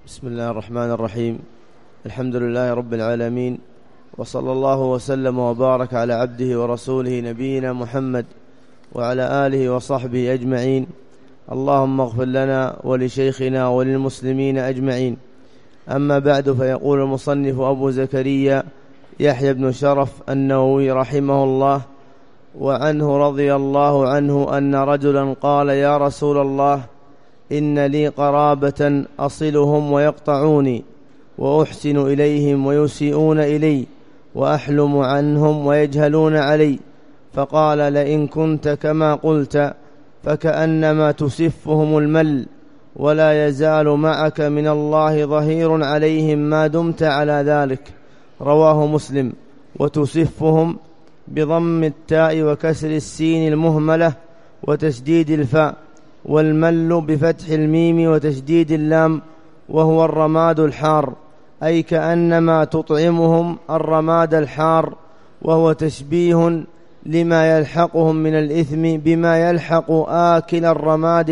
بسم الله الرحمن الرحيم. الحمد لله رب العالمين، وصلى الله وسلم وبارك على عبده ورسوله نبينا محمد وعلى آله وصحبه أجمعين. اللهم اغفر لنا ولشيخنا وللمسلمين أجمعين. أما بعد، فيقول المصنف أبو زكريا يحيى بن شرف النووي رحمه الله: وعنه رضي الله عنه أن رجلا قال: يا رسول الله، إن لي قرابة أصلهم ويقطعوني، وأحسن إليهم ويسيئون إلي، وأحلم عنهم ويجهلون علي. فقال: لئن كنت كما قلت فكأنما تسفهم المل، ولا يزال معك من الله ظهير عليهم ما دمت على ذلك. رواه مسلم. وتسفهم بضم التاء وكسر السين المهملة وتشديد الفاء، والمل بفتح الميم وتشديد اللام، وهو الرماد الحار، أي كأنما تطعمهم الرماد الحار، وهو تشبيه لما يلحقهم من الإثم بما يلحق آكل الرماد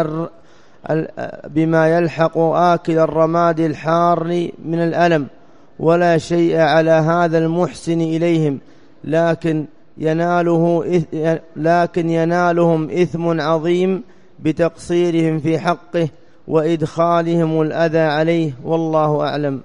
الحار من الألم. ولا شيء على هذا المحسن إليهم، لكن ينالهم إثم عظيم بتقصيرهم في حقه وإدخالهم الأذى عليه، والله أعلم.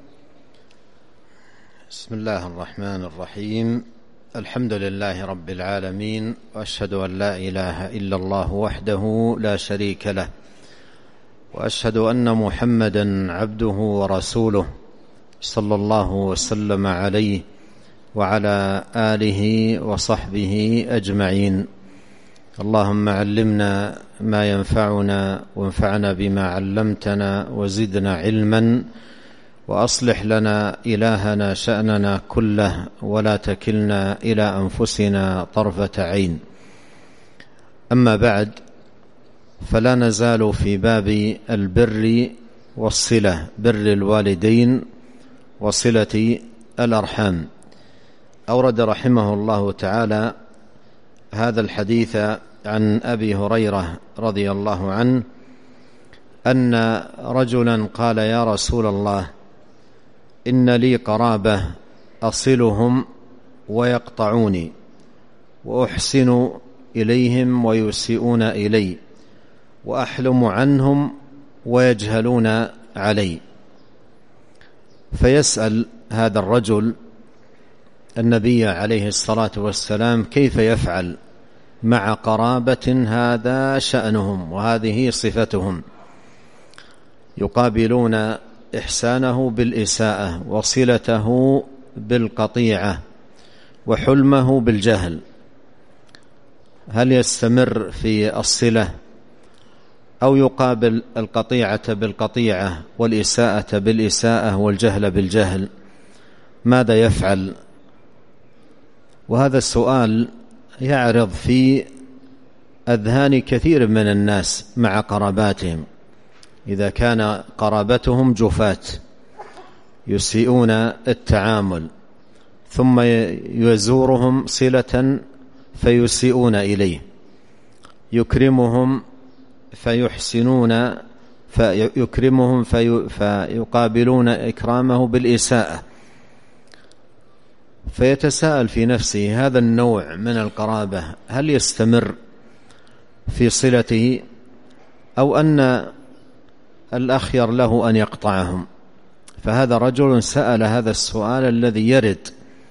بسم الله الرحمن الرحيم. الحمد لله رب العالمين، وأشهد أن لا إله إلا الله وحده لا شريك له، وأشهد أن محمدا عبده ورسوله، صلى الله وسلم عليه وعلى آله وصحبه أجمعين. اللهم علمنا ما ينفعنا، وانفعنا بما علمتنا، وزدنا علما، وأصلح لنا إلهنا شأننا كله، ولا تكلنا إلى أنفسنا طرفة عين. أما بعد، فلا نزال في باب البر والصلة، بر الوالدين وصلة الأرحام. أورد رحمه الله تعالى هذا الحديث عن أبي هريرة رضي الله عنه أن رجلا قال: يا رسول الله، إن لي قرابة أصلهم ويقطعوني، وأحسن إليهم ويسيئون إلي، وأحلم عنهم ويجهلون علي. فيسأل هذا الرجل النبي عليه الصلاة والسلام كيف يفعل مع قرابة هذا شأنهم وهذه صفتهم، يقابلون إحسانه بالإساءة، وصلته بالقطيعة، وحلمه بالجهل. هل يستمر في الصلة، أو يقابل القطيعة بالقطيعة، والإساءة بالإساءة، والجهل بالجهل؟ ماذا يفعل؟ وهذا السؤال يعرض في أذهان كثير من الناس مع قراباتهم. إذا كان قرابتهم جفاة يسيئون التعامل، ثم يزورهم صلة فيسيئون إليه، يكرمهم فيقابلون إكرامه بالإساءة. فيتساءل في نفسه: هذا النوع من القرابة هل يستمر في صلته، أو أن الأخير له أن يقطعهم؟ فهذا رجل سأل هذا السؤال الذي يرد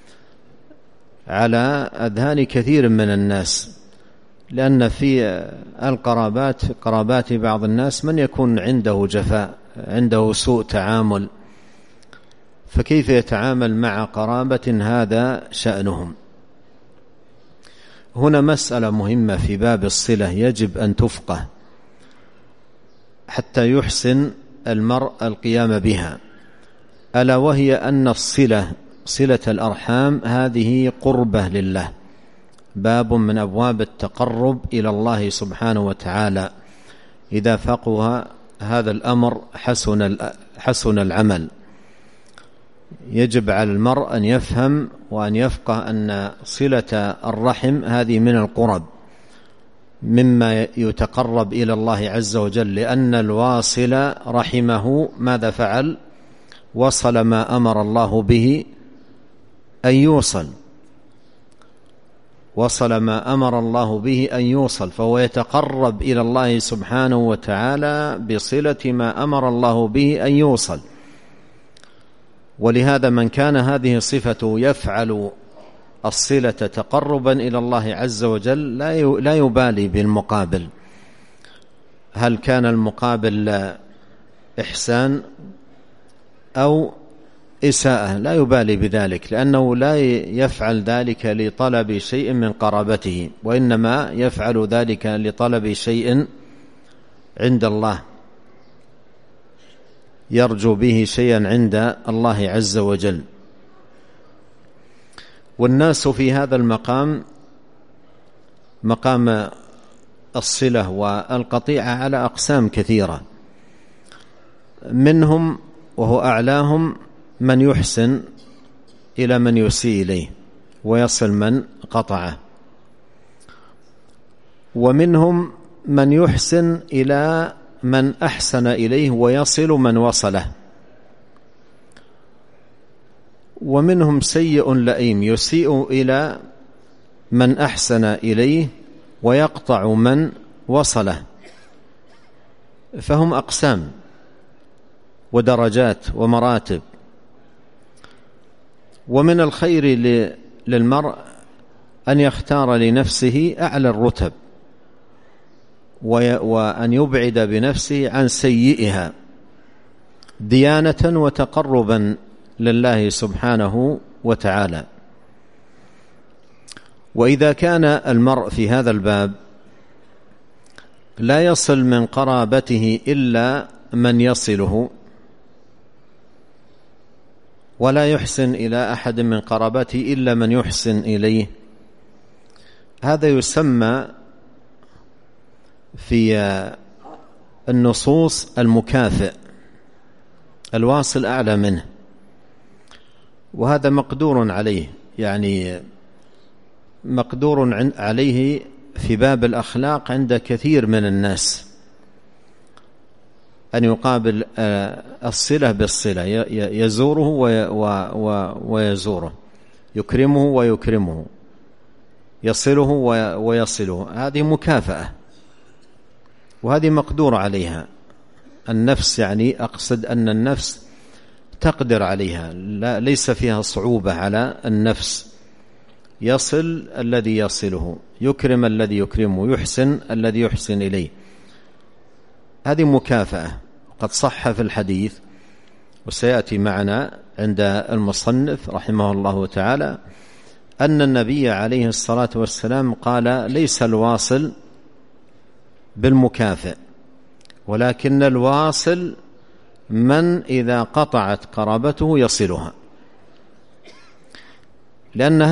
على أذهان كثير من الناس، لأن في قرابات بعض الناس من يكون عنده جفاء، عنده سوء تعامل، فكيف يتعامل مع قرابة هذا شأنهم؟ هنا مسألة مهمة في باب الصلة يجب أن تفقه حتى يحسن المرء القيام بها، ألا وهي أن الصلة، صلة الأرحام، هذه قربة لله، باب من أبواب التقرب إلى الله سبحانه وتعالى. إذا فقه هذا الأمر حسن العمل. يجب على المرء أن يفهم وأن يفقه أن صلة الرحم هذه من القرب، مما يتقرب إلى الله عز وجل، لأن الواصل رحمه ماذا فعل؟ وصل ما أمر الله به أن يوصل، وصل ما أمر الله به أن يوصل، فهو يتقرب إلى الله سبحانه وتعالى بصلة ما أمر الله به أن يوصل. ولهذا من كان هذه صفته يفعل الصلة تقربا إلى الله عز وجل لا يبالي بالمقابل، هل كان المقابل إحسان أو إساءة، لا يبالي بذلك، لأنه لا يفعل ذلك لطلب شيء من قرابته، وإنما يفعل ذلك لطلب شيء عند الله، يرجو به شيئا عند الله عز وجل. والناس في هذا المقام، مقام الصلة والقطيعة، على أقسام كثيرة، منهم وهو أعلاهم من يحسن إلى من يسيء إليه ويصل من قطعه، ومنهم من يحسن إلى من أحسن إليه ويصل من وصله، ومنهم سيء لئيم يسيء إلى من أحسن إليه ويقطع من وصله. فهم أقسام ودرجات ومراتب. ومن الخير للمرء أن يختار لنفسه أعلى الرتب، وأن يبعد بنفسه عن سيئها ديانة وتقربا لله سبحانه وتعالى. وإذا كان المرء في هذا الباب لا يصل من قرابته إلا من يصله، ولا يحسن إلى أحد من قرابته إلا من يحسن إليه، هذا يسمى في النصوص المكافئ، الواصل أعلى منه، وهذا مقدور عليه، يعني مقدور عليه في باب الأخلاق عند كثير من الناس، أن يقابل الصلة بالصلة، يزوره ويزوره، يكرمه ويكرمه، يصله ويصله، هذه مكافأة، وهذه مقدور عليها النفس، يعني أقصد أن النفس تقدر عليها، ليس فيها صعوبة على النفس، يصل الذي يصله، يكرم الذي يكرمه، يحسن الذي يحسن إليه، هذه مكافأة. قد صح في الحديث، وسيأتي معنا عند المصنف رحمه الله تعالى، أن النبي عليه الصلاة والسلام قال: ليس الواصل بالمكافئ، ولكن الواصل من إذا قطعت قرابته يصلها، لأن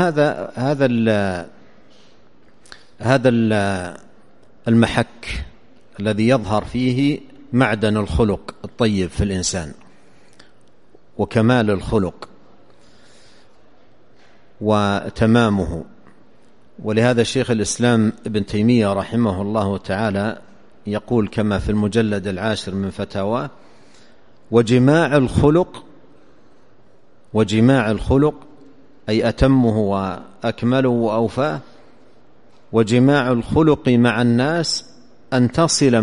هذا المحك الذي يظهر فيه معدن الخلق الطيب في الإنسان وكمال الخلق وتمامه. ولهذا شيخ الإسلام ابن تيمية رحمه الله تعالى يقول كما في المجلد 10 من فتاواه: وجماع الخلق أي أتمه وأكمله وأوفاه، وجماع الخلق مع الناس أن تصل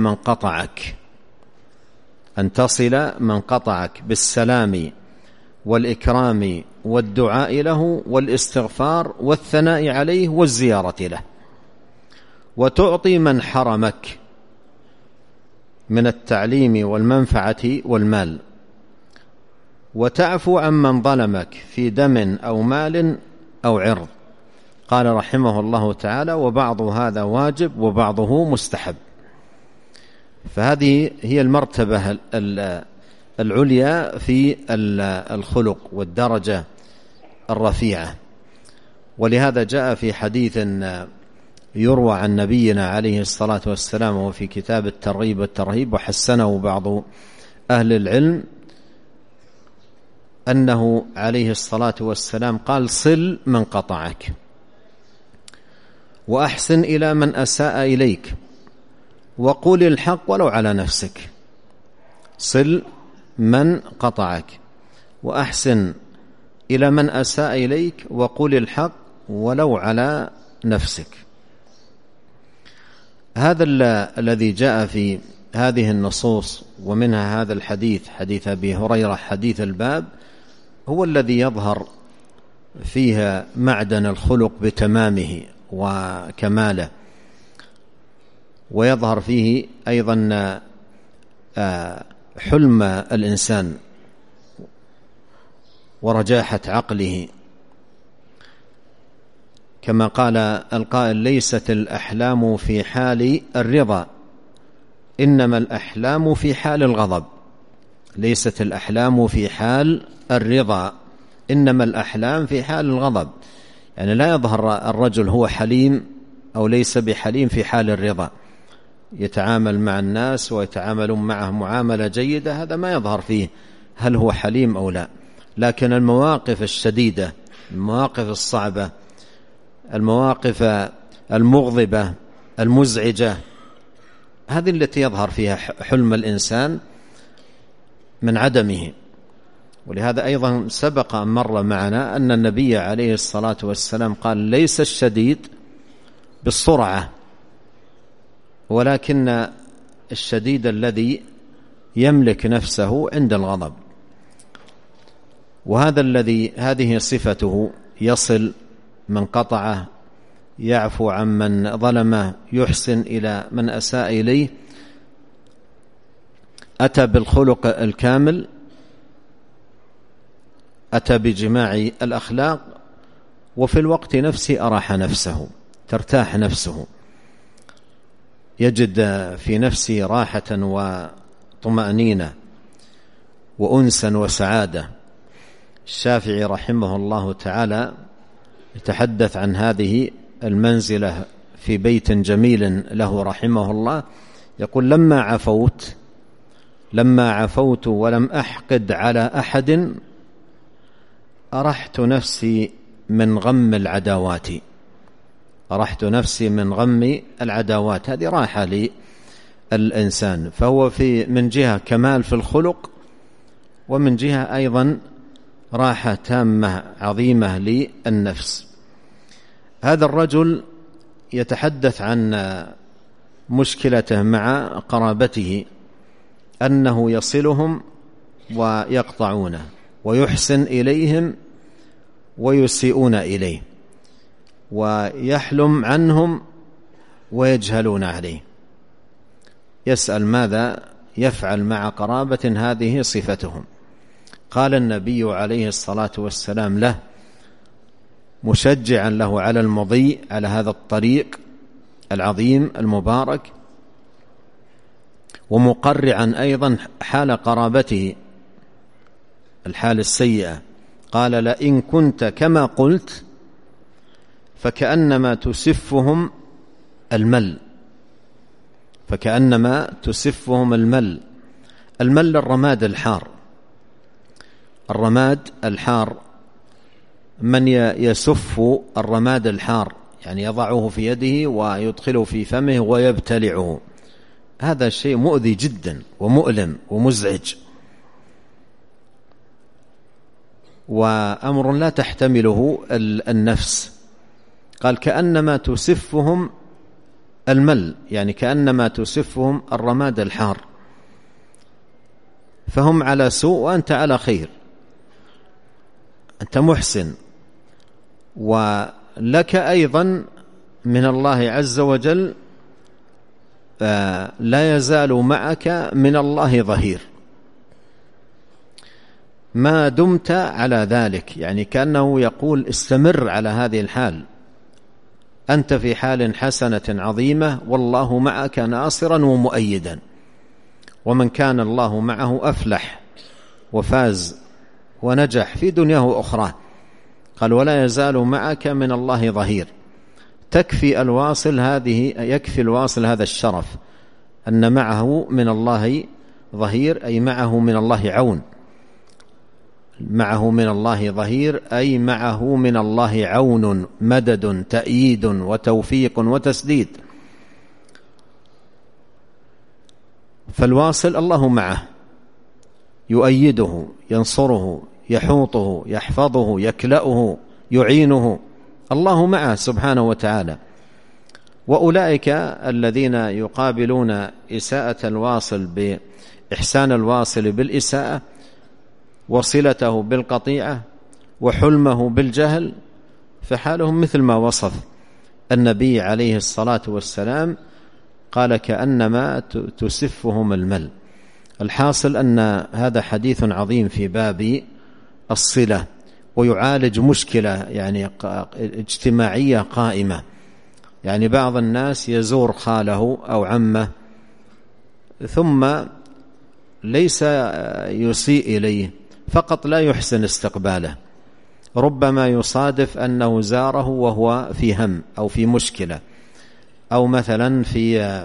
من قطعك بالسلام والإكرام والدعاء له والاستغفار والثناء عليه والزيارة له، وتعطي من حرمك من التعليم والمنفعة والمال، وتعفو عمن ظلمك في دم أو مال أو عرض. قال رحمه الله تعالى: وبعض هذا واجب وبعضه مستحب. فهذه هي المرتبة العليا في الخلق والدرجة الرفيعة. ولهذا جاء في حديث يروى عن نبينا عليه الصلاة والسلام وفي كتاب الترغيب والترهيب وحسنه بعض أهل العلم أنه عليه الصلاة والسلام قال: صل من قطعك، وأحسن إلى من أساء إليك، وقل الحق ولو على نفسك، صل من قطعك وأحسن إلى من أساء إليك وقل الحق ولو على نفسك. هذا الذي جاء في هذه النصوص ومنها هذا الحديث، حديث أبي هريرة حديث الباب، هو الذي يظهر فيها معدن الخلق بتمامه وكماله، ويظهر فيه أيضا حلم الإنسان ورجاحة عقله، كما قال القائل: ليست الأحلام في حال الرضا إنما الأحلام في حال الغضب. ليست الأحلام في حال الرضا إنما الأحلام في حال الغضب، يعني لا يظهر الرجل هو حليم أو ليس بحليم في حال الرضا، يتعامل مع الناس ويتعاملون معه معاملة جيدة، هذا ما يظهر فيه هل هو حليم أو لا. لكن المواقف الشديدة، المواقف الصعبة، المواقف المغضبة المزعجة، هذه التي يظهر فيها حلم الإنسان من عدمه. ولهذا أيضا سبق أن مر معنا أن النبي عليه الصلاة والسلام قال: ليس الشديد بالسرعة ولكن الشديد الذي يملك نفسه عند الغضب. وهذا الذي هذه صفته: يصل من قطعه، يعفو عمن ظلمه، يحسن إلى من أساء إليه، أتى بالخلق الكامل، أتى بجماع الأخلاق، وفي الوقت نفسه أراح نفسه، ترتاح نفسه، يجد في نفسه راحة وطمأنينة وأنسا وسعادة. الشافعي رحمه الله تعالى يتحدث عن هذه المنزلة في بيت جميل له رحمه الله، يقول: لما عفوت ولم أحقد على أحد أرحت نفسي من غم العداوات. أرحت نفسي من غم العداوات، هذه راحة للإنسان. فهو من جهة كمال في الخلق، ومن جهة أيضا راحة تامة عظيمة للنفس. هذا الرجل يتحدث عن مشكلته مع قرابته، أنه يصلهم ويقطعونه، ويحسن إليهم ويسيئون إليه، ويحلم عنهم ويجهلون عليه. يسأل: ماذا يفعل مع قرابة هذه صفتهم؟ قال النبي عليه الصلاة والسلام له، مشجعا له على المضي على هذا الطريق العظيم المبارك، ومقرعا أيضا حال قرابته، الحال السيئة. قال: لئن كنت كما قلت فكأنما تسفهم المل. فكأنما تسفهم المل. المل الرماد الحار. الرماد الحار، من يسف الرماد الحار يعني يضعه في يده ويدخله في فمه ويبتلعه، هذا شيء مؤذي جدا ومؤلم ومزعج، وأمر لا تحتمله النفس. قال: كأنما تسفهم المل، يعني كأنما تسفهم الرماد الحار، فهم على سوء وأنت على خير، أنت محسن، ولك أيضا من الله عز وجل لا يزال معك من الله ظهير ما دمت على ذلك. يعني كأنه يقول: استمر على هذه الحال، أنت في حال حسنة عظيمة، والله معك ناصرا ومؤيدا، ومن كان الله معه أفلح وفاز ونجح في دنياه وأخراه. قال: ولا يزال معك من الله ظهير. يكفي الواصل هذا الشرف، أن معه من الله ظهير، أي معه من الله عون. معه من الله ظهير أي معه من الله عون، مدد، تأييد وتوفيق وتسديد. فالواصل الله معه يؤيده ينصره يحوطه يحفظه يكلأه يعينه، الله معه سبحانه وتعالى. وأولئك الذين يقابلون إساءة الواصل بإحسان الواصل بالإساءة، وصلته بالقطيعة، وحلمه بالجهل، فحالهم مثل ما وصف النبي عليه الصلاة والسلام، قال كأنما تسفهم المل. الحاصل أن هذا حديث عظيم في باب الصلة، ويعالج مشكلة يعني اجتماعية قائمة. يعني بعض الناس يزور خاله أو عمه ثم ليس يسيء إليه، فقط لا يحسن استقباله، ربما يصادف أنه زاره وهو في هم أو في مشكلة، أو مثلا في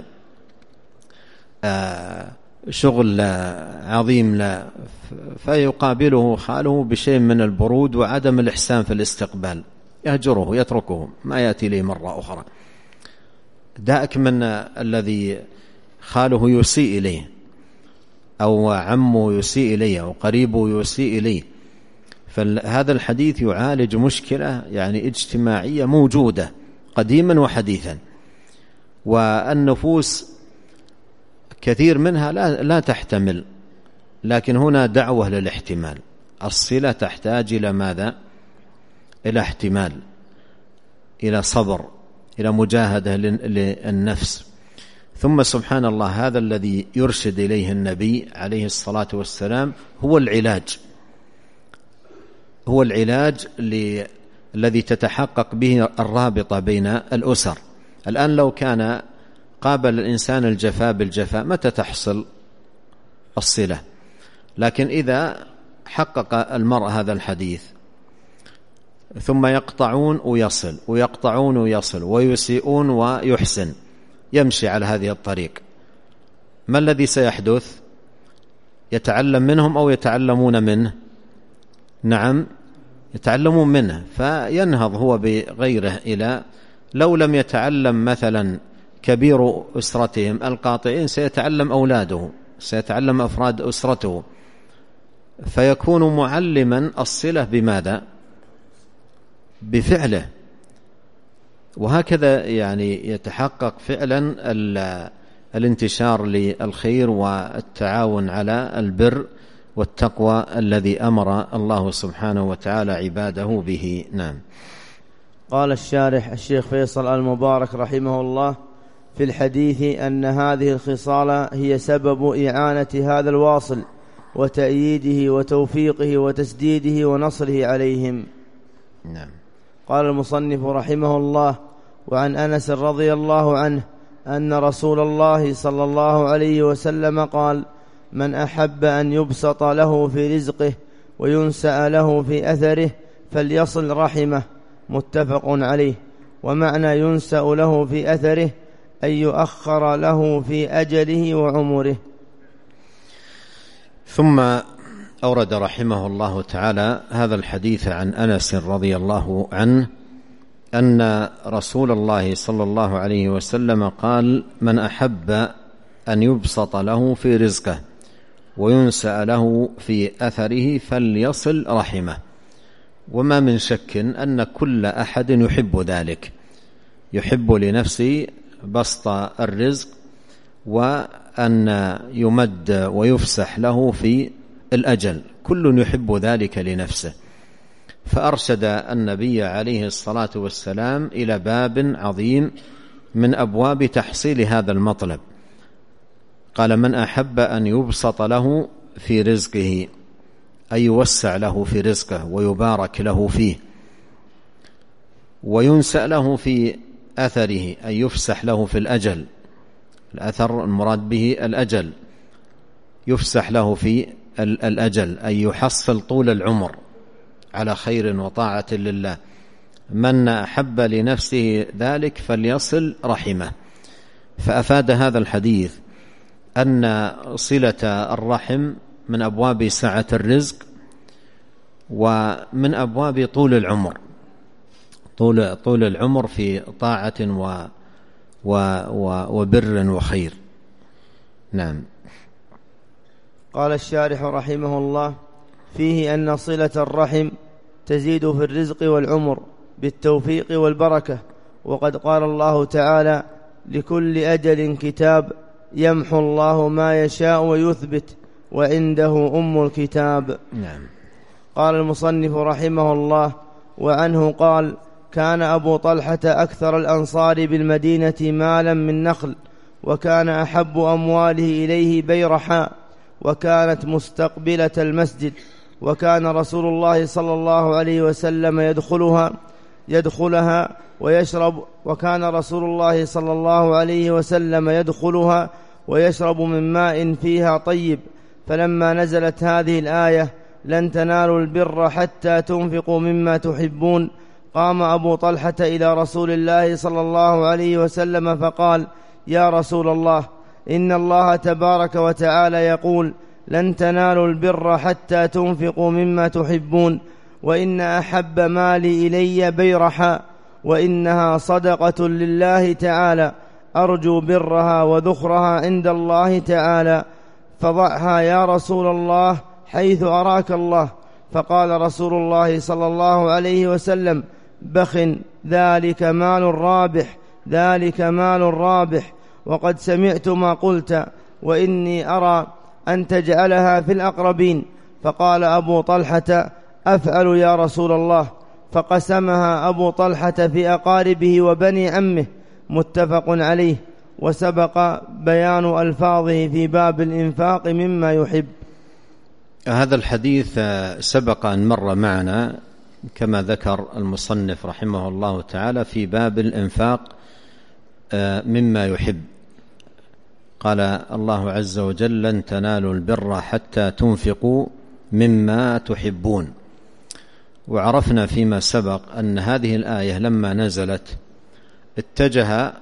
شغل عظيم لا، فيقابله خاله بشيء من البرود وعدم الإحسان في الاستقبال، يهجره يتركه ما يأتي لي مرة أخرى. دائك من الذي خاله يسيء إليه أو عمه يسيء إليه أو قريبه يسيء إليه. فهذا الحديث يعالج مشكلة يعني اجتماعية موجودة قديما وحديثا، والنفوس كثير منها لا تحتمل، لكن هنا دعوة للاحتمال. الصلة تحتاج إلى ماذا؟ إلى احتمال، إلى صبر، إلى مجاهدة للنفس. ثم سبحان الله هذا الذي يرشد إليه النبي عليه الصلاة والسلام هو العلاج، هو العلاج الذي تتحقق به الرابطة بين الأسر. الآن لو كان قابل الإنسان الجفاء بالجفاء متى تحصل الصلة؟ لكن إذا حقق المرء هذا الحديث ثم يقطعون ويصل ويقطعون ويصل ويسيئون ويحسن، يمشي على هذه الطريق، ما الذي سيحدث؟ يتعلم منهم أو يتعلمون منه؟ نعم يتعلمون منه، فينهض هو بغيره. إلى لو لم يتعلم مثلا كبير أسرتهم القاطعين، سيتعلم أولاده، سيتعلم أفراد أسرته، فيكون معلما الصلة بماذا؟ بفعله. وهكذا يعني يتحقق فعلا الانتشار للخير والتعاون على البر والتقوى الذي أمر الله سبحانه وتعالى عباده به. نعم. قال الشارح الشيخ فيصل المبارك رحمه الله في الحديث أن هذه الخصال هي سبب إعانة هذا الواصل وتأييده وتوفيقه وتسديده ونصره عليهم. نعم. قال المصنف رحمه الله: وعن أنس رضي الله عنه أن رسول الله صلى الله عليه وسلم قال: من أحب أن يبسط له في رزقه وينسأ له في أثره فليصل رحمه. متفق عليه. ومعنى ينسأ له في أثره أن يؤخر له في أجله وعمره. ثم أورد رحمه الله تعالى هذا الحديث عن أنس رضي الله عنه أن رسول الله صلى الله عليه وسلم قال: من أحب أن يبسط له في رزقه وينسأ له في أثره فليصل رحمه. وما من شك أن كل أحد يحب ذلك، يحب لنفسه بسط الرزق وأن يمد ويفسح له في الأجل، كل يحب ذلك لنفسه. فأرشد النبي عليه الصلاة والسلام إلى باب عظيم من أبواب تحصيل هذا المطلب. قال: من أحب أن يبسط له في رزقه، أي يوسع له في رزقه ويبارك له فيه، وينسأ له في أثره، أي يفسح له في الأجل. الأثر المراد به الأجل، يفسح له في الأجل، أي يحصل طول العمر على خير وطاعة لله. من أحب لنفسه ذلك فليصل رحمه. فأفاد هذا الحديث أن صلة الرحم من أبواب سعة الرزق ومن أبواب طول العمر، طول العمر في طاعة وبر وخير. نعم. قال الشارح رحمه الله: فيه أن صلة الرحم تزيد في الرزق والعمر بالتوفيق والبركة، وقد قال الله تعالى: لكل أجل كتاب يمحو الله ما يشاء ويثبت وعنده أم الكتاب. نعم. قال المصنف رحمه الله: وعنه قال: كان أبو طلحة أكثر الأنصار بالمدينة مالا من نخل، وكان أحب أمواله إليه بيرحاء، وكانت مستقبلة المسجد، وكان رسول الله صلى الله عليه وسلم يدخلها ويشرب، وكان رسول الله صلى الله عليه وسلم يدخلها ويشرب من ماء فيها طيب. فلما نزلت هذه الآية: لن تنالوا البر حتى تنفقوا مما تحبون، قام أبو طلحة إلى رسول الله صلى الله عليه وسلم فقال: يا رسول الله، إن الله تبارك وتعالى يقول: لن تنالوا البر حتى تنفقوا مما تحبون، وإن أحب مالي إلي بيرحاء، وإنها صدقة لله تعالى، أرجو برها وذخرها عند الله تعالى، فضعها يا رسول الله حيث أراك الله. فقال رسول الله صلى الله عليه وسلم: بخ، ذلك مال رابح، ذلك مال رابح، وقد سمعت ما قلت، وإني أرى أن تجعلها في الأقربين. فقال أبو طلحة: أفعل يا رسول الله. فقسمها أبو طلحة في أقاربه وبني عمه، متفق عليه. وسبق بيان ألفاظه في باب الإنفاق مما يحب. هذا الحديث سبق أن مر معنا كما ذكر المصنف رحمه الله تعالى في باب الإنفاق مما يحب. قال الله عز وجل: لن تنالوا البر حتى تنفقوا مما تحبون. وعرفنا فيما سبق أن هذه الآية لما نزلت اتجه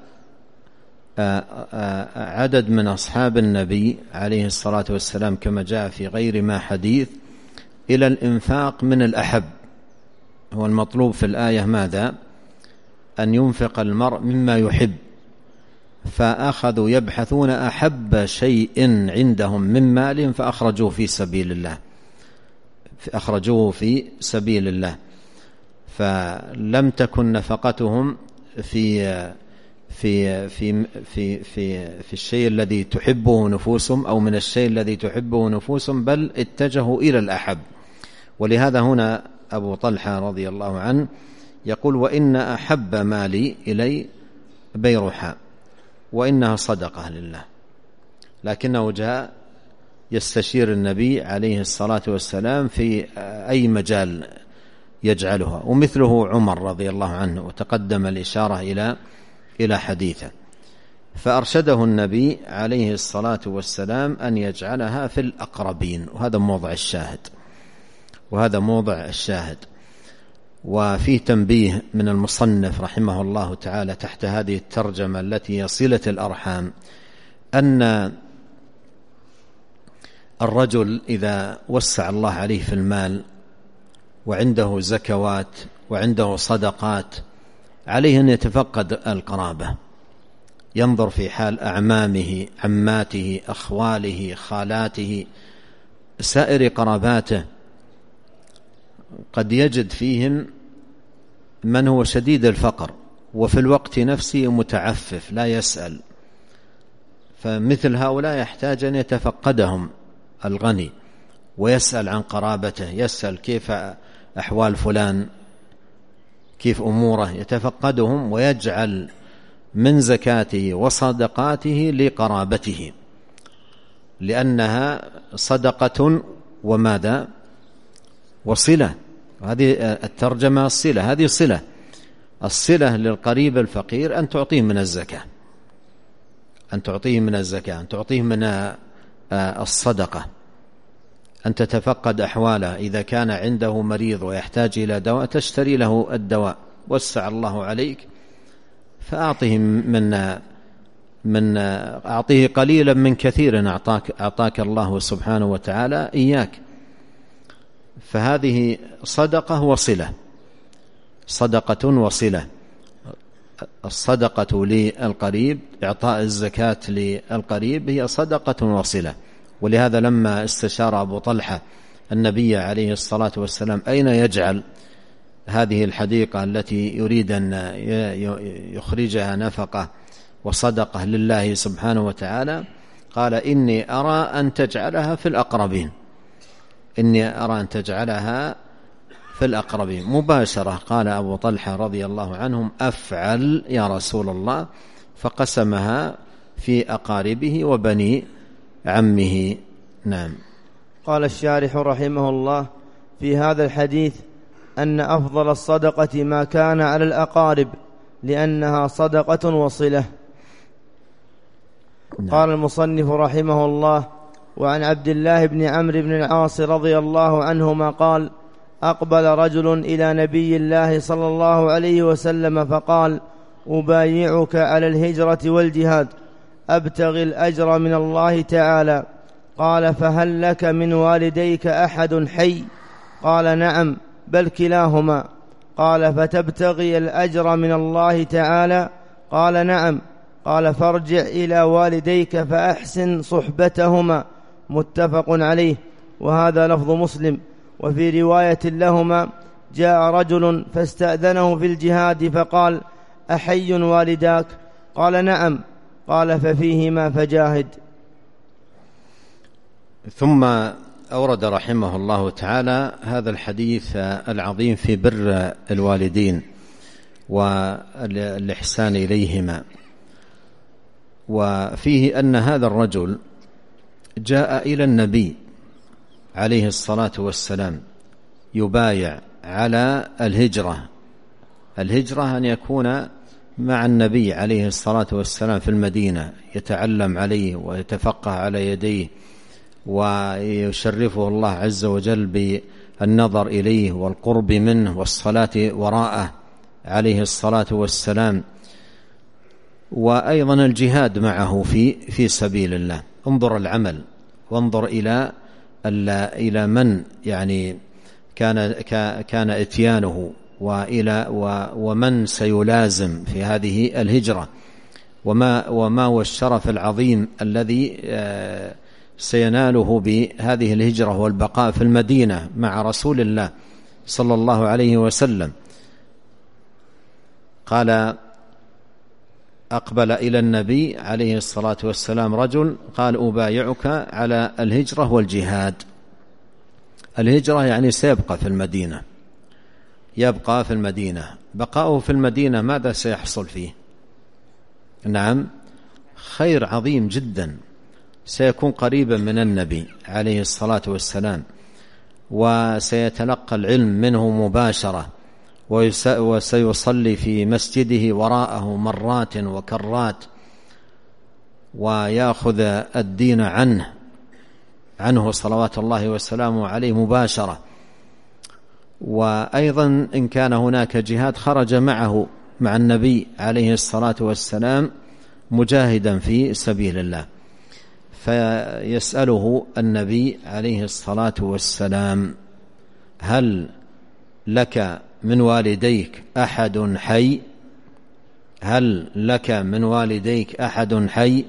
عدد من أصحاب النبي عليه الصلاة والسلام كما جاء في غير ما حديث إلى الإنفاق من الأحب. هو المطلوب في الآية ماذا؟ أن ينفق المرء مما يحب، فأخذوا يبحثون أحب شيء عندهم من مال فأخرجوه في سبيل الله، أخرجوه في سبيل الله. فلم تكن نفقتهم في الشيء الذي تحبه نفوسهم أو من الشيء الذي تحبه نفوسهم، بل اتجهوا إلى الأحب. ولهذا هنا أبو طلحة رضي الله عنه يقول: وإن أحب مالي إلي بيرحاء، وإنها صدقة لله. لكنه جاء يستشير النبي عليه الصلاة والسلام في أي مجال يجعلها، ومثله عمر رضي الله عنه، وتقدم الإشارة إلى حديثه. فأرشده النبي عليه الصلاة والسلام أن يجعلها في الأقربين، وهذا موضع الشاهد. وفيه تنبيه من المصنف رحمه الله تعالى تحت هذه الترجمة التي هي صلة الأرحام، أن الرجل إذا وسع الله عليه في المال وعنده زكوات وعنده صدقات، عليه أن يتفقد القرابة، ينظر في حال أعمامه، عماته، أخواله، خالاته، سائر قراباته. قد يجد فيهم من هو شديد الفقر وفي الوقت نفسه متعفف لا يسأل، فمثل هؤلاء يحتاج أن يتفقدهم الغني ويسأل عن قرابته، يسأل كيف أحوال فلان، كيف أموره، يتفقدهم ويجعل من زكاته وصدقاته لقرابته، لأنها صدقة وماذا؟ وصلة. هذه الترجمة الصلة، هذه صلة. الصلة للقريب الفقير أن تعطيه من الزكاة، أن تعطيه من الزكاة، أن تعطيه من الصدقة، أن تتفقد أحواله. إذا كان عنده مريض ويحتاج إلى دواء تشتري له الدواء، وسع الله عليك فأعطيه أعطيه قليلا من كثير أعطاك الله سبحانه وتعالى إياك. فهذه صدقة وصلة، صدقة وصلة. الصدقة للقريب، إعطاء الزكاة للقريب هي صدقة وصلة، ولهذا لما استشار أبو طلحة النبي عليه الصلاة والسلام أين يجعل هذه الحديقة التي يريد أن يخرجها نفقة وصدقة لله سبحانه وتعالى، قال إني أرى أن تجعلها في الأقربين، إني أرى أن تجعلها في الأقربين مباشرة. قال أبو طلحة رضي الله عنهم أفعل يا رسول الله، فقسمها في أقاربه وبني عمه. نعم. قال الشارح رحمه الله: في هذا الحديث أن أفضل الصدقة ما كان على الأقارب، لأنها صدقة وصلة. قال المصنف رحمه الله: وعن عبد الله بن عمرو بن العاص رضي الله عنهما قال: أقبل رجل إلى نبي الله صلى الله عليه وسلم فقال: أبايعك على الهجرة والجهاد، أبتغي الأجر من الله تعالى. قال: فهل لك من والديك أحد حي؟ قال: نعم، بل كلاهما. قال: فتبتغي الأجر من الله تعالى؟ قال: نعم. قال: فارجع إلى والديك فأحسن صحبتهما. متفق عليه، وهذا لفظ مسلم. وفي رواية لهما: جاء رجل فاستأذنه في الجهاد فقال: أحي والداك؟ قال: نعم. قال: ففيهما فجاهد. ثم أورد رحمه الله تعالى هذا الحديث العظيم في بر الوالدين والإحسان إليهما، وفيه أن هذا الرجل جاء إلى النبي عليه الصلاة والسلام يبايع على الهجرة أن يكون مع النبي عليه الصلاة والسلام في المدينة، يتعلم عليه ويتفقه على يديه، ويشرفه الله عز وجل بالنظر إليه والقرب منه والصلاة وراءه عليه الصلاة والسلام، وأيضا الجهاد معه في سبيل الله. انظر العمل، وانظر إلى من يعني كان إتيانه، ومن سيلازم في هذه الهجرة، وما هو الشرف العظيم الذي سيناله بهذه الهجرة والبقاء في المدينة مع رسول الله صلى الله عليه وسلم. قال: أقبل إلى النبي عليه الصلاة والسلام رجل قال: أبايعك على الهجرة والجهاد. الهجرة يعني سيبقى في المدينة، يبقى في المدينة. بقاؤه في المدينة ماذا سيحصل فيه؟ نعم، خير عظيم جدا، سيكون قريبا من النبي عليه الصلاة والسلام، وسيتلقى العلم منه مباشرة، وسيصلي في مسجده وراءه مرات وكرات، ويأخذ الدين عنه صلوات الله وسلامه عليه مباشرة. وأيضا إن كان هناك جهاد خرج معه مع النبي عليه الصلاة والسلام مجاهدا في سبيل الله. فيسأله النبي عليه الصلاة والسلام: هل لك من والديك أحد حي؟ هل لك من والديك أحد حي؟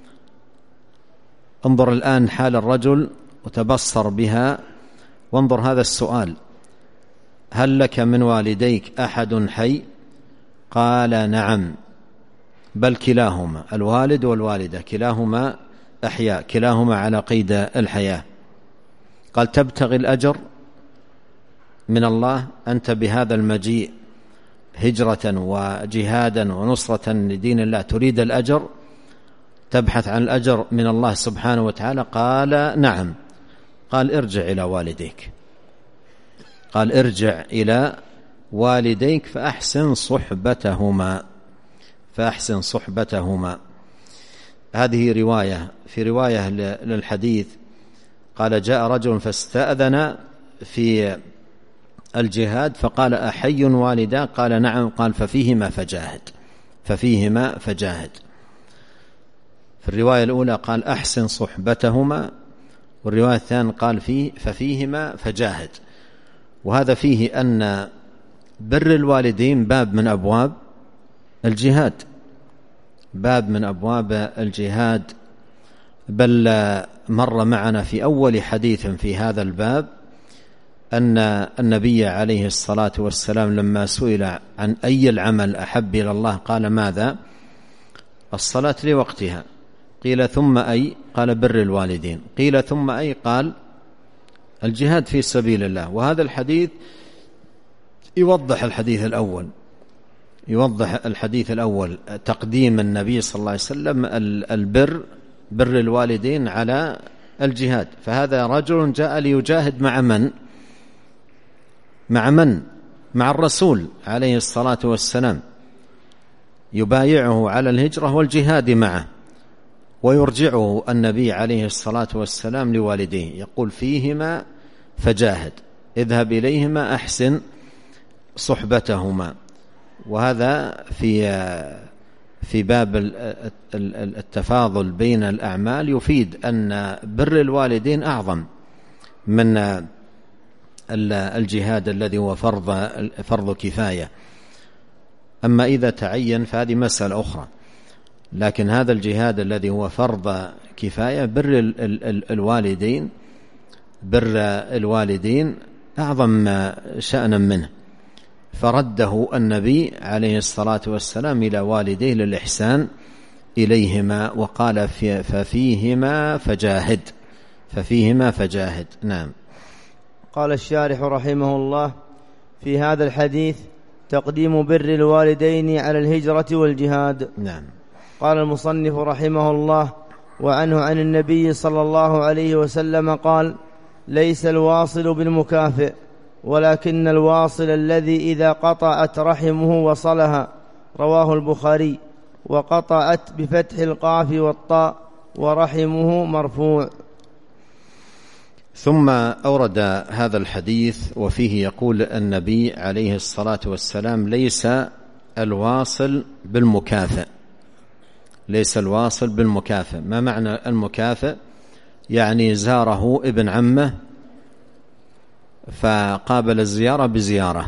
انظر الآن حال الرجل وتبصر بها، وانظر هذا السؤال: هل لك من والديك أحد حي؟ قال: نعم، بل كلاهما، الوالد والوالدة كلاهما أحياء، كلاهما على قيد الحياة. قال: تبتغي الأجر من الله؟ أنت بهذا المجيء هجرة وجهادا ونصرة لدين الله تريد الأجر، تبحث عن الأجر من الله سبحانه وتعالى؟ قال: نعم. قال: ارجع إلى والديك، قال: ارجع إلى والديك فأحسن صحبتهما. هذه رواية. في رواية للحديث قال: جاء رجل فاستأذن في الجهاد فقال: أحي والدا؟ قال: نعم. قال: ففيهما فجاهد. في الرواية الأولى قال: أحسن صحبتهما، والرواية الثانية قال: ففيهما فجاهد. وهذا فيه أن بر الوالدين باب من أبواب الجهاد، بل مر معنا في أول حديث في هذا الباب أن النبي عليه الصلاة والسلام لما سئل عن أي العمل أحب إلى الله قال ماذا؟ الصلاة لوقتها. قيل ثم أي؟ قال بر الوالدين. قيل ثم أي؟ قال الجهاد في سبيل الله. وهذا الحديث يوضح الحديث الأول تقديم النبي صلى الله عليه وسلم بر الوالدين على الجهاد. فهذا رجل جاء ليجاهد مع من؟ مع الرسول عليه الصلاة والسلام، يبايعه على الهجرة والجهاد معه، ويرجعه النبي عليه الصلاة والسلام لوالديه يقول فيهما فجاهد، اذهب إليهما أحسن صحبتهما. وهذا في باب التفاضل بين الأعمال يفيد أن بر الوالدين أعظم من الجهاد الذي هو فرض كفاية. أما إذا تعين فهذه مسألة أخرى، لكن هذا الجهاد الذي هو فرض كفاية بر الوالدين أعظم شأنا منه، فرده النبي عليه الصلاة والسلام إلى والديه للإحسان إليهما، وقال ففيهما فجاهد. نعم. قال الشارح رحمه الله: في هذا الحديث تقديم بر الوالدين على الهجرة والجهاد. نعم. قال المصنف رحمه الله: وعنه عن النبي صلى الله عليه وسلم قال: ليس الواصل بالمكافئ، ولكن الواصل الذي إذا قطعت رحمه وصلها. رواه البخاري. وقطعت بفتح القاف والطاء، ورحمه مرفوع. ثم أورد هذا الحديث وفيه يقول النبي عليه الصلاة والسلام: ليس الواصل بالمكافئ. ما معنى المكافئ؟ يعني زاره ابن عمه فقابل الزيارة بزيارة،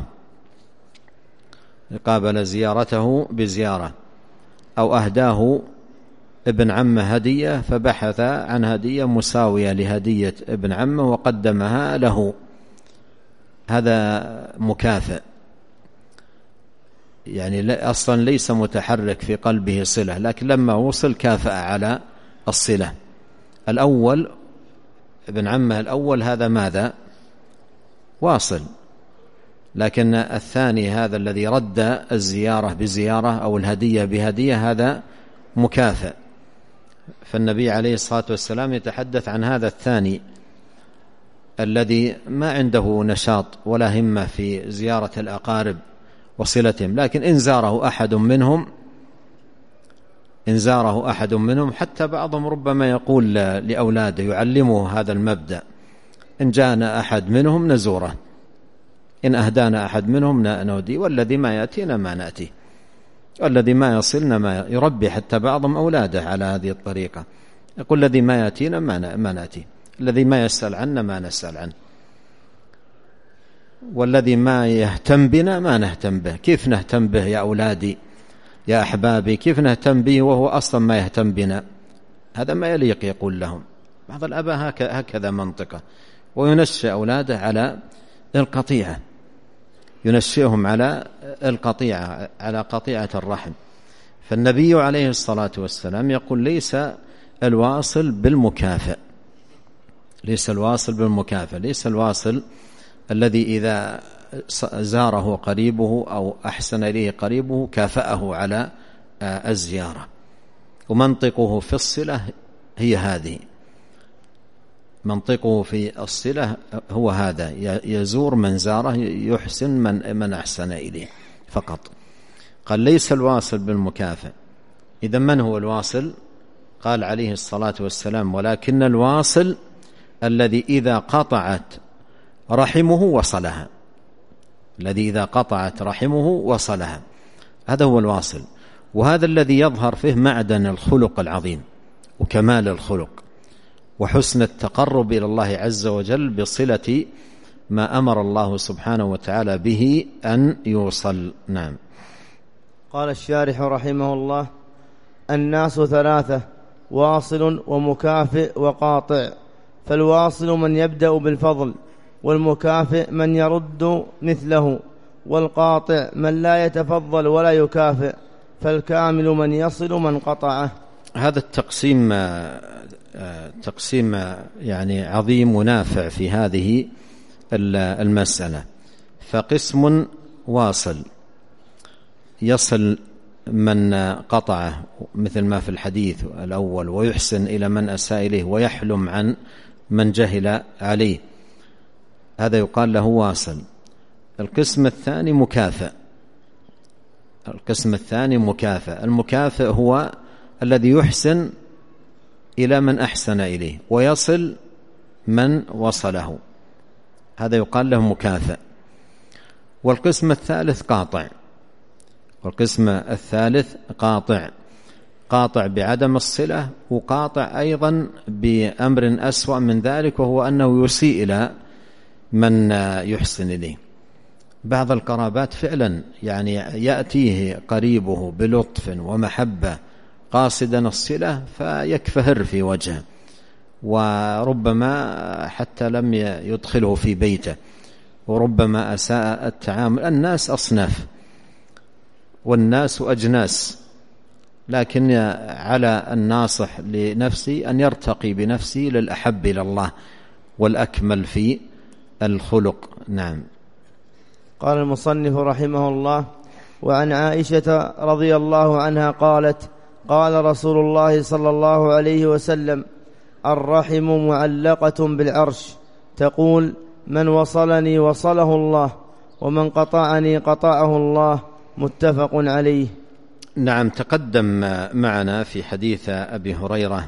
قابل زيارته بزيارة، أو أهداه ابن عمه هدية فبحث عن هدية مساوية لهدية ابن عمه وقدمها له، هذا مكافئ. يعني أصلا ليس متحرك في قلبه صلة، لكن لما وصل كافأ على الصلة. الأول ابن عمه الأول هذا ماذا؟ واصل. لكن الثاني هذا الذي رد الزيارة بزيارة أو الهدية بهدية هذا مكافئ. فالنبي عليه الصلاة والسلام يتحدث عن هذا الثاني الذي ما عنده نشاط ولا همة في زيارة الأقارب وصلتهم، لكن إن زاره أحد منهم حتى بعضهم ربما يقول لأولاده يعلمه هذا المبدأ: إن جاءنا أحد منهم نزوره، إن أهدانا أحد منهم نودي، والذي ما يأتينا ما نأتي، والذي ما يصلنا ما يربي حتى بعضهم أولاده على هذه الطريقة، يقول الذي ما يأتينا ما نأتي، الذي ما يسأل عنا ما نسأل عنه، والذي ما يهتم بنا ما نهتم به. كيف نهتم به يا أولادي يا أحبابي؟ كيف نهتم به وهو أصلا ما يهتم بنا؟ هذا ما يليق يقول لهم. بعض الآباء هكذا منطقة، وينشئ أولاده على القطيعة، ينشئهم على القطيعة، على قطيعة الرحم. فالنبي عليه الصلاة والسلام يقول: ليس الواصل بالمكافئ، ليس الواصل الذي إذا زاره قريبه أو أحسن إليه قريبه كافأه على الزيارة. ومنطقه في الصلة هي هذه، منطقه في الصلة هو هذا، يزور من زاره، يحسن من أحسن إليه فقط. قال: ليس الواصل بالمكافئ. إذا من هو الواصل؟ قال عليه الصلاة والسلام: ولكن الواصل الذي إذا قطعت رحمه وصلها. الذي إذا قطعت رحمه وصلها، هذا هو الواصل. وهذا الذي يظهر فيه معدن الخلق العظيم وكمال الخلق وحسن التقرب إلى الله عز وجل بصلة ما أمر الله سبحانه وتعالى به أن يوصل. نعم. قال الشارح رحمه الله: الناس ثلاثة: واصل ومكافئ وقاطع، فالواصل من يبدأ بالفضل، والمكافئ من يرد مثله، والقاطع من لا يتفضل ولا يكافئ، فالكامل من يصل من قطعه. هذا تقسيم يعني عظيم ونافع في هذه المسألة. فقسم واصل يصل من قطعه مثل ما في الحديث الأول، ويحسن إلى من أساء إليه، ويحلم عن من جهل عليه، هذا يقال له واصل. القسم الثاني مكافئ. المكافئ هو الذي يحسن إلى من أحسن إليه ويصل من وصله، هذا يقال له مكافئ. والقسم الثالث قاطع بعدم الصلة، وقاطع أيضا بأمر أسوأ من ذلك، وهو أنه يسيء إلى من يحسن إليه. بعض القرابات فعلا يعني يأتيه قريبه بلطف ومحبة قاصدا الصلة فيكفهر في وجهه، وربما حتى لم يدخله في بيته، وربما أساء التعامل. الناس أصناف والناس أجناس، لكن على الناصح لنفسه أن يرتقي بنفسه للأحب إلى الله والأكمل في الخلق. نعم. قال المصنف رحمه الله: وعن عائشة رضي الله عنها قالت: قال رسول الله صلى الله عليه وسلم: الرحم معلقة بالعرش، تقول: من وصلني وصله الله، ومن قطعني قطعه الله. متفق عليه. نعم. تقدم معنا في حديث أبي هريرة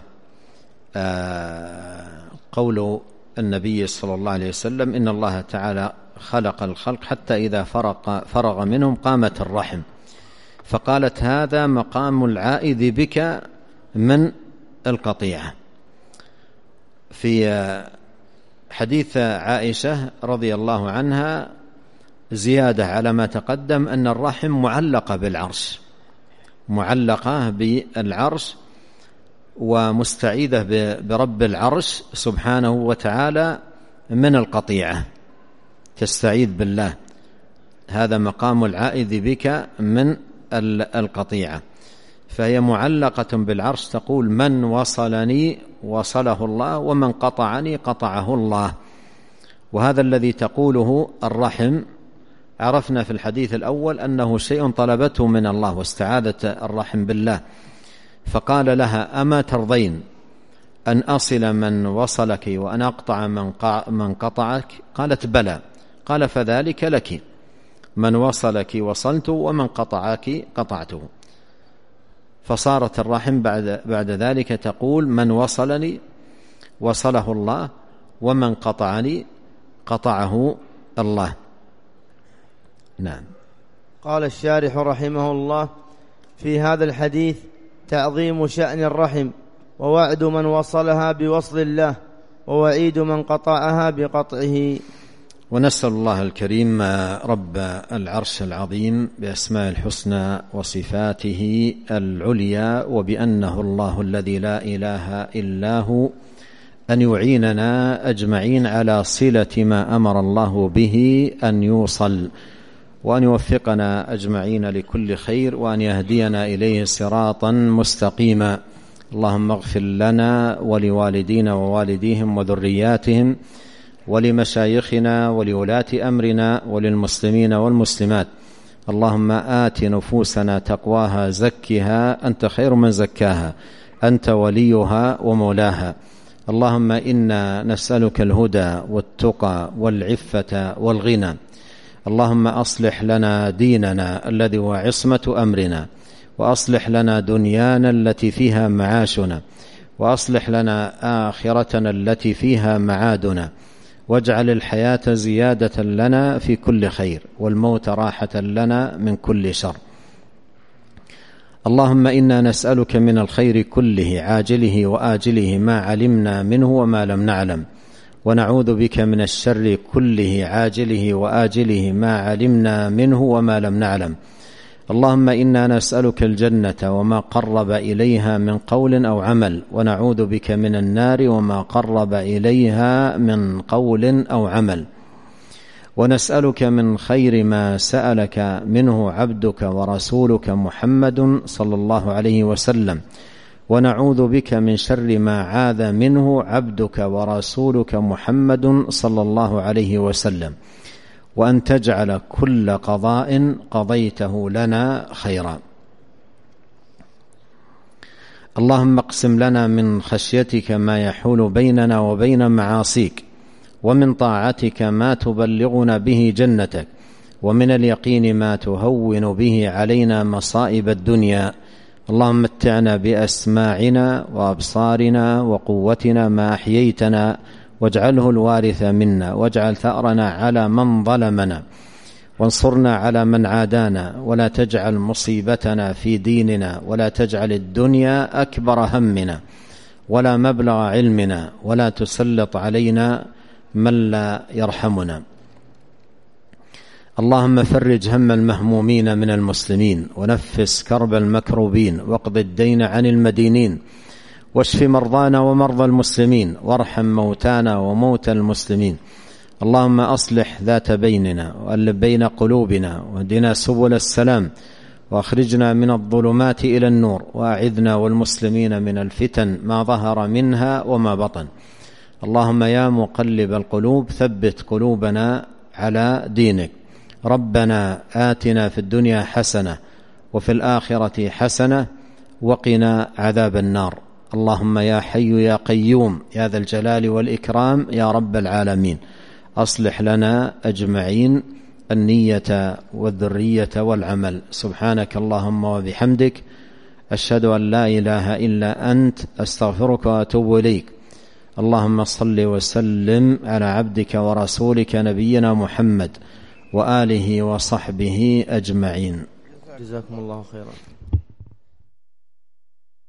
قول النبي صلى الله عليه وسلم: إن الله تعالى خلق الخلق حتى إذا فرغ منهم قامت الرحم، فقالت: هذا مقام العائذ بك من القطيعة. في حديث عائشة رضي الله عنها زيادة على ما تقدم، أن الرحم معلقة بالعرش ومستعيذة برب العرش سبحانه وتعالى من القطيعة، تستعيذ بالله. هذا مقام العائذ بك من القطيعة، فهي معلقة بالعرش، تقول: من وصلني وصله الله، ومن قطعني قطعه الله. وهذا الذي تقوله الرحم عرفنا في الحديث الأول أنه شيء طلبته من الله، واستعاذت الرحم بالله، فقال لها: أما ترضين أن أصل من وصلك وأن أقطع من قطعك؟ قالت: بلى. قال: فذلك لك، من وصلك وصلته، ومن قطعك قطعته. فصارت الرحم بعد ذلك تقول: من وصلني وصله الله، ومن قطعني قطعه الله. نعم. قال الشارح رحمه الله: في هذا الحديث تعظيم شأن الرحم، ووعد من وصلها بوصل الله، ووعيد من قطعها بقطعه. ونسأل الله الكريم رب العرش العظيم بأسماء الحسنى وصفاته العليا وبأنه الله الذي لا إله إلا هو أن يعيننا أجمعين على صلة ما أمر الله به أن يوصل، وأن يوفقنا أجمعين لكل خير، وأن يهدينا إليه صراطا مستقيما. اللهم اغفر لنا ولوالدينا ووالديهم وذرياتهم، ولمشايخنا ولولاة أمرنا، وللمسلمين والمسلمات. اللهم آت نفوسنا تقواها، زكها أنت خير من زكاها، أنت وليها ومولاها. اللهم إنا نسألك الهدى والتقى والعفة والغنى. اللهم أصلح لنا ديننا الذي هو عصمة أمرنا، وأصلح لنا دنيانا التي فيها معاشنا، وأصلح لنا آخرتنا التي فيها معادنا، واجعل الحياة زيادة لنا في كل خير، والموت راحة لنا من كل شر. اللهم إنا نسألك من الخير كله عاجله وآجله ما علمنا منه وما لم نعلم، ونعوذ بك من الشر كله عاجله وآجله ما علمنا منه وما لم نعلم. اللهم إنا نسألك الجنة وما قرب إليها من قول أو عمل، ونعوذ بك من النار وما قرب إليها من قول أو عمل، ونسألك من خير ما سألك منه عبدك ورسولك محمد صلى الله عليه وسلم، ونعوذ بك من شر ما عاذ منه عبدك ورسولك محمد صلى الله عليه وسلم، وأن تجعل كل قضاء قضيته لنا خيرا. اللهم اقسم لنا من خشيتك ما يحول بيننا وبين معاصيك، ومن طاعتك ما تبلغنا به جنتك، ومن اليقين ما تهون به علينا مصائب الدنيا. اللهم متعنا بأسماعنا وأبصارنا وقوتنا ما أحييتنا، واجعله الوارث منا، واجعل ثأرنا على من ظلمنا، وانصرنا على من عادانا، ولا تجعل مصيبتنا في ديننا، ولا تجعل الدنيا أكبر همنا ولا مبلغ علمنا، ولا تسلط علينا من لا يرحمنا. اللهم فرج هم المهمومين من المسلمين، ونفس كرب المكروبين، واقض الدين عن المدينين، واشف مرضانا ومرضى المسلمين، وارحم موتانا وموتى المسلمين. اللهم أصلح ذات بيننا، وألف بين قلوبنا، واهدنا سبل السلام، وأخرجنا من الظلمات إلى النور، وأعذنا والمسلمين من الفتن ما ظهر منها وما بطن. اللهم يا مقلب القلوب ثبت قلوبنا على دينك. ربنا آتنا في الدنيا حسنة وفي الآخرة حسنة وقنا عذاب النار. اللهم يا حي يا قيوم يا ذا الجلال والإكرام يا رب العالمين، أصلح لنا أجمعين النية والذرية والعمل. سبحانك اللهم وبحمدك، أشهد أن لا إله إلا أنت، أستغفرك وأتوب إليك. اللهم صل وسلم على عبدك ورسولك نبينا محمد وآله وصحبه أجمعين. جزاكم الله خيرا.